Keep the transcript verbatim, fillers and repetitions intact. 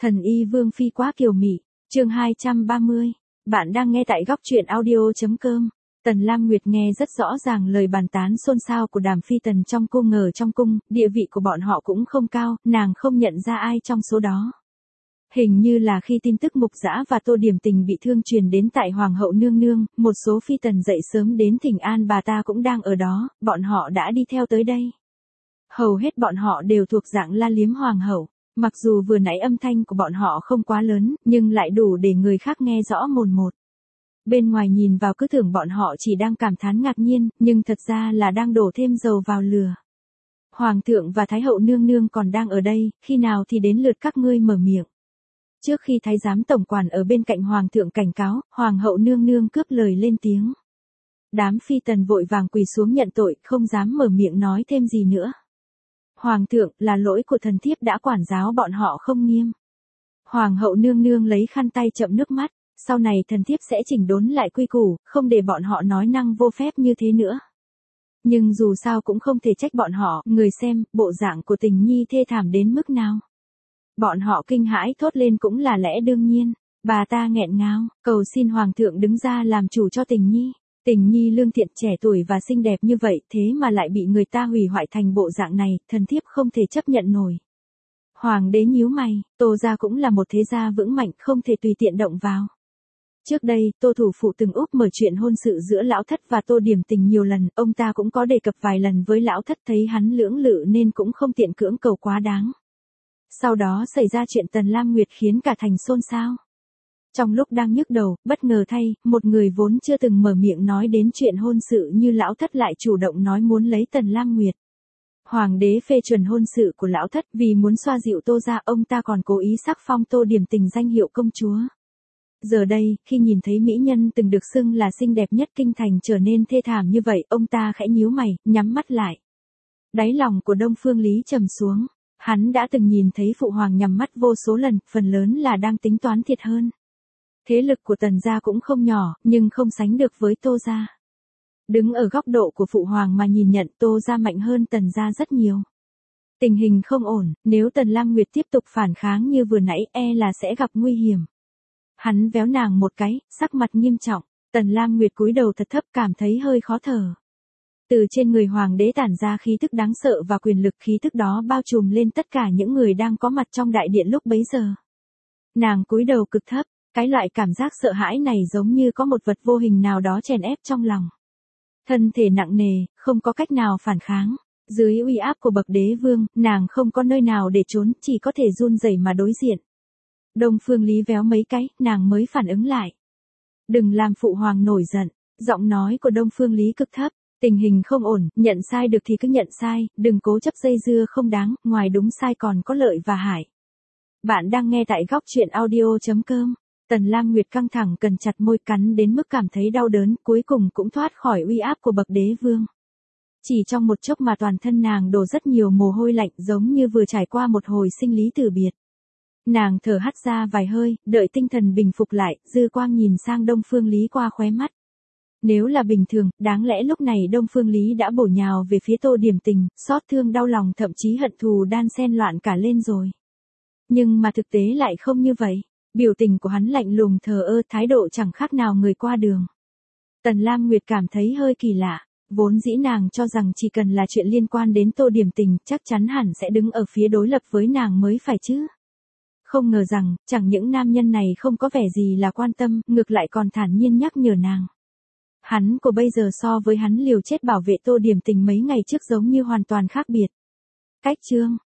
Thần y Vương Phi quá kiều mị, chương hai trăm ba mươi. Bạn đang nghe tại góc truyện audio.com. Tần Lam Nguyệt nghe rất rõ ràng lời bàn tán xôn xao của Đàm Phi Tần trong cung ngờ trong cung, địa vị của bọn họ cũng không cao, nàng không nhận ra ai trong số đó. Hình như là khi tin tức Mục Dã và Tô Điểm Tình bị thương truyền đến tại Hoàng hậu nương nương, một số phi tần dậy sớm đến thỉnh an bà ta cũng đang ở đó, bọn họ đã đi theo tới đây. Hầu hết bọn họ đều thuộc dạng la liếm hoàng hậu. Mặc dù vừa nãy âm thanh của bọn họ không quá lớn, nhưng lại đủ để người khác nghe rõ mồn một. Bên ngoài nhìn vào cứ tưởng bọn họ chỉ đang cảm thán ngạc nhiên, nhưng thật ra là đang đổ thêm dầu vào lửa. Hoàng thượng và Thái hậu nương nương còn đang ở đây, khi nào thì đến lượt các ngươi mở miệng. Trước khi Thái giám tổng quản ở bên cạnh Hoàng thượng cảnh cáo, Hoàng hậu nương nương cướp lời lên tiếng. Đám phi tần vội vàng quỳ xuống nhận tội, không dám mở miệng nói thêm gì nữa. Hoàng thượng, là lỗi của thần thiếp đã quản giáo bọn họ không nghiêm. Hoàng hậu nương nương lấy khăn tay chậm nước mắt, sau này thần thiếp sẽ chỉnh đốn lại quy củ, không để bọn họ nói năng vô phép như thế nữa. Nhưng dù sao cũng không thể trách bọn họ, người xem, bộ dạng của Tình Nhi thê thảm đến mức nào. Bọn họ kinh hãi thốt lên cũng là lẽ đương nhiên, bà ta nghẹn ngào, cầu xin Hoàng thượng đứng ra làm chủ cho Tình Nhi. Tình Nhi lương thiện trẻ tuổi và xinh đẹp như vậy thế mà lại bị người ta hủy hoại thành bộ dạng này, thần thiếp không thể chấp nhận nổi. Hoàng đế nhíu mày, Tô gia cũng là một thế gia vững mạnh không thể tùy tiện động vào. Trước đây, Tô thủ phụ từng úp mở chuyện hôn sự giữa lão thất và Tô Điểm Tình nhiều lần, ông ta cũng có đề cập vài lần với lão thất thấy hắn lưỡng lự nên cũng không tiện cưỡng cầu quá đáng. Sau đó xảy ra chuyện Tần Lam Nguyệt khiến cả thành xôn xao. Trong lúc đang nhức đầu, bất ngờ thay, một người vốn chưa từng mở miệng nói đến chuyện hôn sự như lão thất lại chủ động nói muốn lấy Tần Lam Nguyệt. Hoàng đế phê chuẩn hôn sự của lão thất vì muốn xoa dịu Tô gia, ông ta còn cố ý sắc phong Tô Điểm Tình danh hiệu công chúa. Giờ đây, khi nhìn thấy mỹ nhân từng được xưng là xinh đẹp nhất kinh thành trở nên thê thảm như vậy, ông ta khẽ nhíu mày, nhắm mắt lại. Đáy lòng của Đông Phương Lý trầm xuống, hắn đã từng nhìn thấy phụ hoàng nhắm mắt vô số lần, phần lớn là đang tính toán thiệt hơn. Thế lực của Tần gia cũng không nhỏ, nhưng không sánh được với Tô gia. Đứng ở góc độ của phụ hoàng mà nhìn nhận, Tô gia mạnh hơn Tần gia rất nhiều. Tình hình không ổn, nếu Tần Lam Nguyệt tiếp tục phản kháng như vừa nãy e là sẽ gặp nguy hiểm. Hắn véo nàng một cái, sắc mặt nghiêm trọng, Tần Lam Nguyệt cúi đầu thật thấp cảm thấy hơi khó thở. Từ trên người hoàng đế tản ra khí tức đáng sợ và quyền lực, khí tức đó bao trùm lên tất cả những người đang có mặt trong đại điện lúc bấy giờ. Nàng cúi đầu cực thấp. Cái loại cảm giác sợ hãi này giống như có một vật vô hình nào đó chèn ép trong lòng. Thân thể nặng nề, không có cách nào phản kháng. Dưới uy áp của bậc đế vương, nàng không có nơi nào để trốn, chỉ có thể run rẩy mà đối diện. Đông Phương Lý véo mấy cái, nàng mới phản ứng lại. Đừng làm phụ hoàng nổi giận. Giọng nói của Đông Phương Lý cực thấp. Tình hình không ổn, nhận sai được thì cứ nhận sai, đừng cố chấp dây dưa không đáng, ngoài đúng sai còn có lợi và hại. Bạn đang nghe tại góc truyện audio.com. Tần Lam Nguyệt căng thẳng cần chặt môi, cắn đến mức cảm thấy đau đớn, cuối cùng cũng thoát khỏi uy áp của bậc đế vương. Chỉ trong một chốc mà toàn thân nàng đổ rất nhiều mồ hôi lạnh, giống như vừa trải qua một hồi sinh lý từ biệt. Nàng thở hắt ra vài hơi, đợi tinh thần bình phục lại, dư quang nhìn sang Đông Phương Lý qua khóe mắt. Nếu là bình thường, đáng lẽ lúc này Đông Phương Lý đã bổ nhào về phía Tô Điểm Tình, xót thương đau lòng thậm chí hận thù đan xen loạn cả lên rồi. Nhưng mà thực tế lại không như vậy. Biểu tình của hắn lạnh lùng thờ ơ, thái độ chẳng khác nào người qua đường. Tần Lam Nguyệt cảm thấy hơi kỳ lạ, vốn dĩ nàng cho rằng chỉ cần là chuyện liên quan đến Tô Điểm Tình, chắc chắn hẳn sẽ đứng ở phía đối lập với nàng mới phải chứ. Không ngờ rằng, chẳng những nam nhân này không có vẻ gì là quan tâm, ngược lại còn thản nhiên nhắc nhở nàng. Hắn của bây giờ so với hắn liều chết bảo vệ Tô Điểm Tình mấy ngày trước giống như hoàn toàn khác biệt. Cách chương,